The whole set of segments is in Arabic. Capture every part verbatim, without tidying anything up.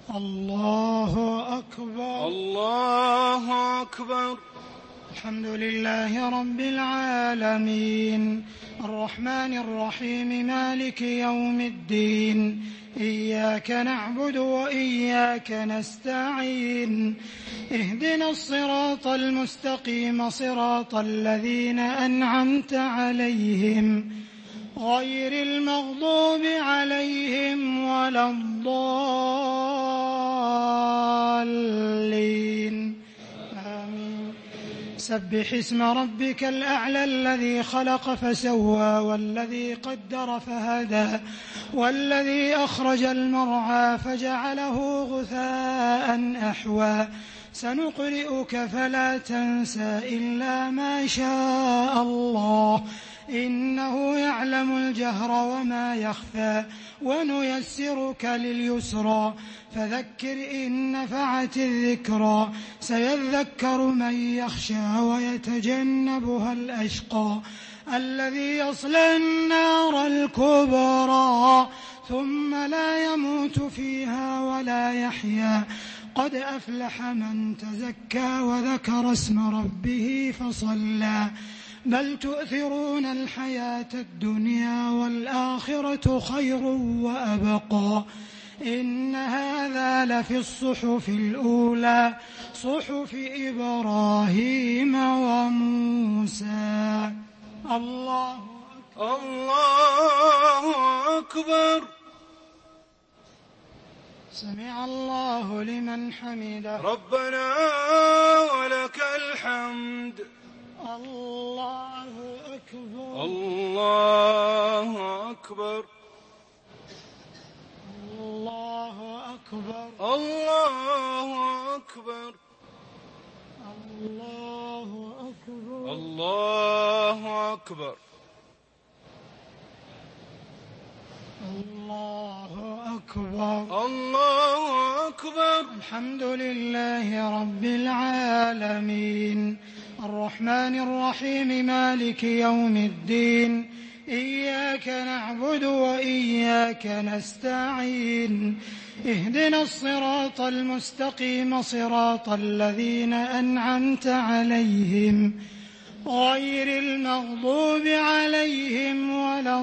الله أكبر. الله أكبر. الحمد لله رب العالمين الرحمن الرحيم مالك يوم الدين إياك نعبد وإياك نستعين اهدنا الصراط المستقيم صراط الذين أنعمت عليهم غير المغضوب عليهم ولا الضالين آمين. سبح اسم ربك الأعلى الذي خلق فسوى والذي قدر فهدى والذي أخرج المرعى فجعله غثاء أحوى سنقرئك فلا تنسى إلا ما شاء الله إنه يعلم الجهر وما يخفى ونيسرك لليسرى فذكر إن نفعت الذكرى سيذكر من يخشى ويتجنبها الأشقى الذي يصلى النار الكبرى ثم لا يموت فيها ولا يحيا قد أفلح من تزكى وذكر اسم ربه فصلى بل تؤثرون الحياة الدنيا والآخرة خير وأبقى إن هذا لفي الصحف الأولى صحف إبراهيم وموسى. الله أكبر. الله أكبر. سمع الله لمن حمده. ربنا ولك الحمد. الله أكبر. الله أكبر. الله أكبر. الله أكبر. الله أكبر. الله أكبر. الله أكبر. الله أكبر. الحمد لله رب العالمين الرحمن الرحيم مالك يوم الدين إياك نعبد وإياك نستعين اهدنا الصراط المستقيم صراط الذين أنعمت عليهم غير المغضوب عليهم ولا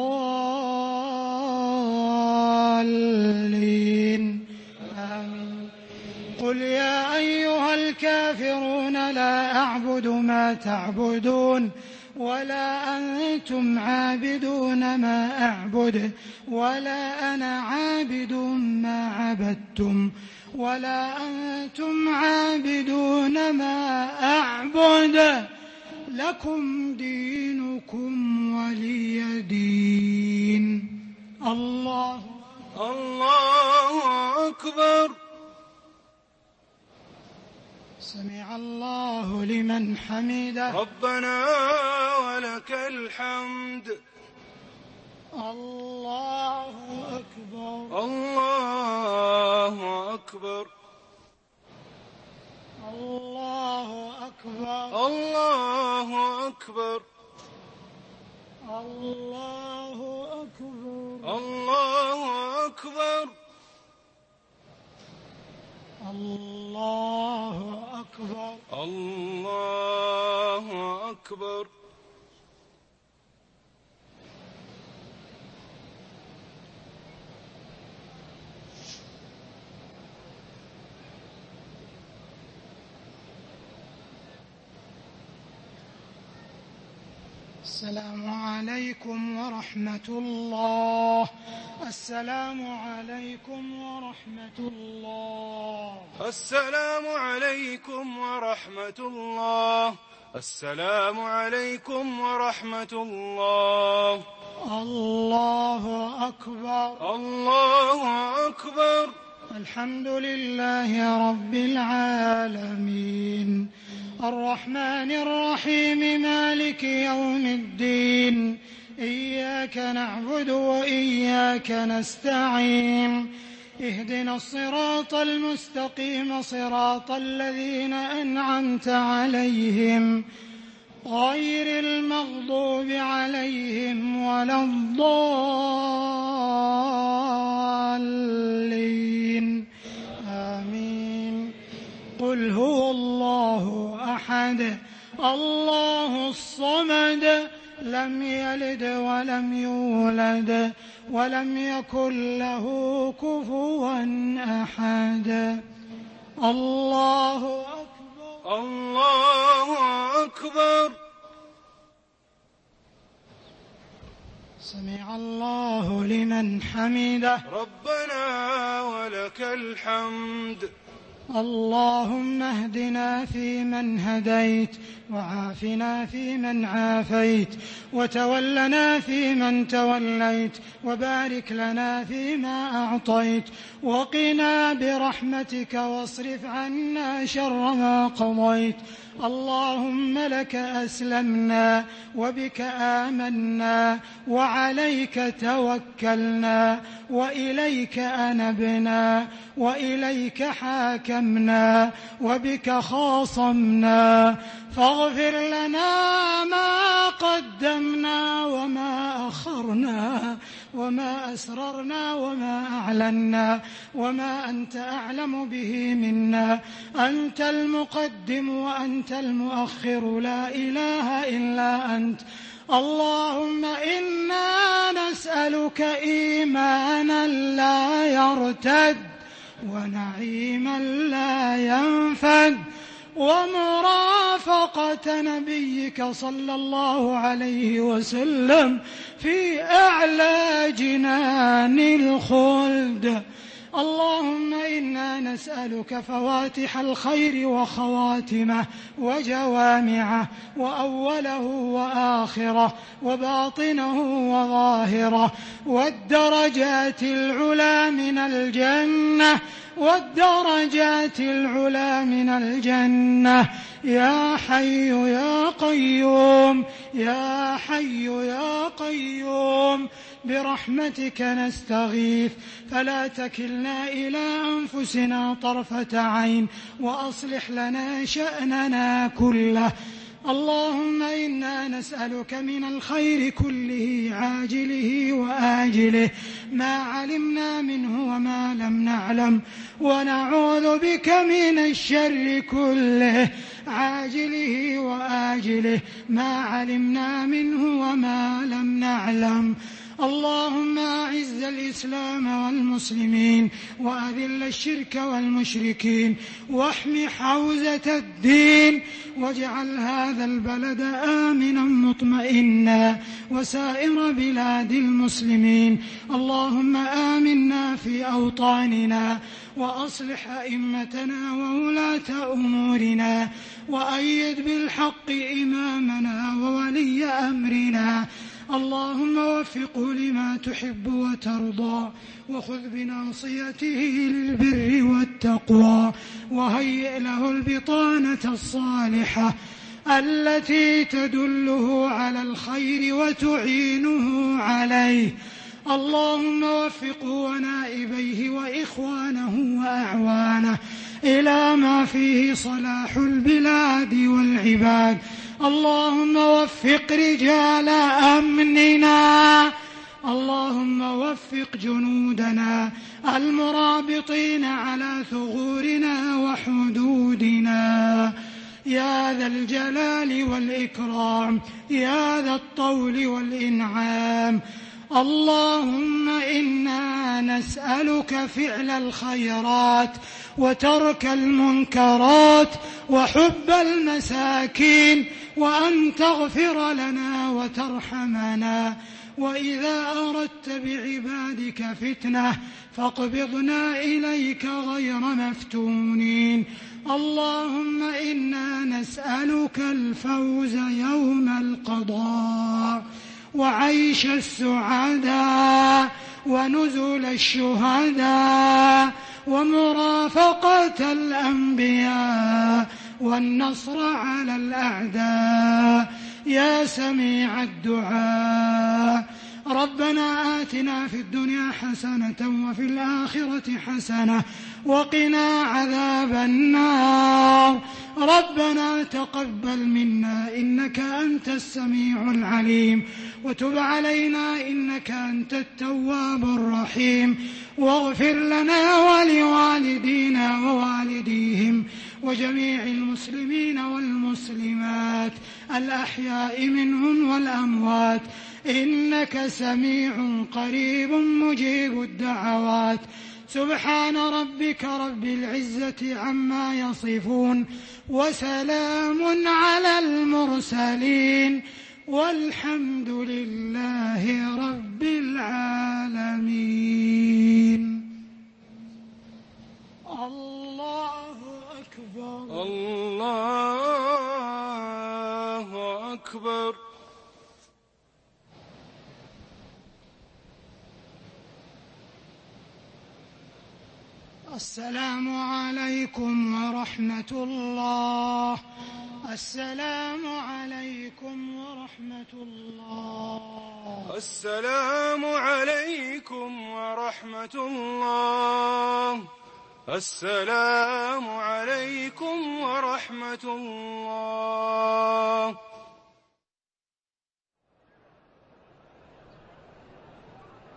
الضالين آمين. قل يا أيها الكافرون لا أعبد ما تعبدون ولا أنتم عابدون ما أعبد ولا أنا عابد ما عبدتم ولا أنتم عابدون ما أعبد لكم دينكم ولي دين. الله الله أكبر. سمع الله لمن حمده. ربنا ولك الحمد. الله أكبر. الله أكبر. الله أكبر. الله أكبر. الله أكبر. الله أكبر. الله أكبر. الله أكبر. السلام عليكم ورحمة الله. السلام عليكم ورحمة الله. السلام عليكم ورحمة الله. السلام عليكم ورحمة الله. الله أكبر. الله أكبر. الحمد لله رب العالمين الرحمن الرحيم مالك يوم الدين إياك نعبد وإياك نستعين اهدنا الصراط المستقيم صراط الذين أنعمت عليهم غير المغضوب عليهم ولا الضالين قل هو الله أحد الله الصمد لم يلد ولم يولد ولم يكن له كفوا أحد. الله أكبر. الله أكبر. سمع الله لمن حمده. ربنا ولك الحمد. اللهم اهدنا فيمن هديت وعافنا فيمن عافيت وتولنا فيمن توليت وبارك لنا فيما أعطيت وقنا برحمتك واصرف عنا شر ما قضيت. اللهم لك أسلمنا وبك آمنا وعليك توكلنا وإليك أنبنا وإليك حاكمنا وبك خاصمنا فاغفر لنا ما قدمنا وما أخرنا وما أسررنا وما أعلنا وما أنت أعلم به منا. أنت المقدم وأنت المؤخر لا إله إلا أنت. اللهم إنا نسألك إيمانا لا يرتد ونعيما لا ينفد ومرافقة نبيك صلى الله عليه وسلم في أعلى جنان الخلد. اللهم إنا نسألك فواتح الخير وخواتمه وجوامعه وأوله وآخره وباطنه وظاهره والدرجات العلى من الجنة والدرجات العلى من الجنة. يا حي يا قيوم يا حي يا قيوم برحمتك نستغيث فلا تكلنا إلى أنفسنا طرفة عين وأصلح لنا شأننا كله. اللهم إنا نسألك من الخير كله عاجله وآجله ما علمنا منه وما لم نعلم ونعوذ بك من الشر كله عاجله وآجله ما علمنا منه وما لم نعلم. اللهم أعز الإسلام والمسلمين وأذل الشرك والمشركين واحم حوزة الدين واجعل هذا البلد آمنا مطمئنا وسائر بلاد المسلمين. اللهم آمنا في أوطاننا وأصلح أئمتنا وولاة أمورنا وأيد بالحق إمامنا وولي أمرنا. اللهم وفقه لما تحب وترضى وخذ بناصيته للبر والتقوى وهيئ له البطانة الصالحة التي تدله على الخير وتعينه عليه. اللهم وفقه ونائبيه وإخوانه وأعوانه إلى ما فيه صلاح البلاد والعباد. اللهم وفق رجال أمننا. اللهم وفق جنودنا المرابطين على ثغورنا وحدودنا يا ذا الجلال والإكرام يا ذا الطول والإنعام. اللهم إنا نسألك فعل الخيرات وترك المنكرات وحب المساكين وأن تغفر لنا وترحمنا. وإذا أردت بعبادك فتنة فاقبضنا إليك غير مفتونين. اللهم إنا نسألك الفوز يوم القضاء وعيش السعداء ونزل الشهداء ومرافقة الأنبياء والنصر على الأعداء يا سميع الدعاء. ربنا آتنا في الدنيا حسنة وفي الآخرة حسنة وقنا عذاب النار. ربنا تقبل منا إنك أنت السميع العليم وتب علينا إنك أنت التواب الرحيم واغفر لنا ولوالدينا ووالديهم وجميع المسلمين والمسلمات الأحياء منهم والأموات، إنك سميع قريب مجيب الدعوات. سبحان ربك رب العزة عما يصفون، وسلام على المرسلين، والحمد لله رب العالمين. الله أكبر. الله أكبر. السلام عليكم ورحمة الله. السلام عليكم ورحمة الله. السلام عليكم ورحمة الله. السلام عليكم ورحمة الله.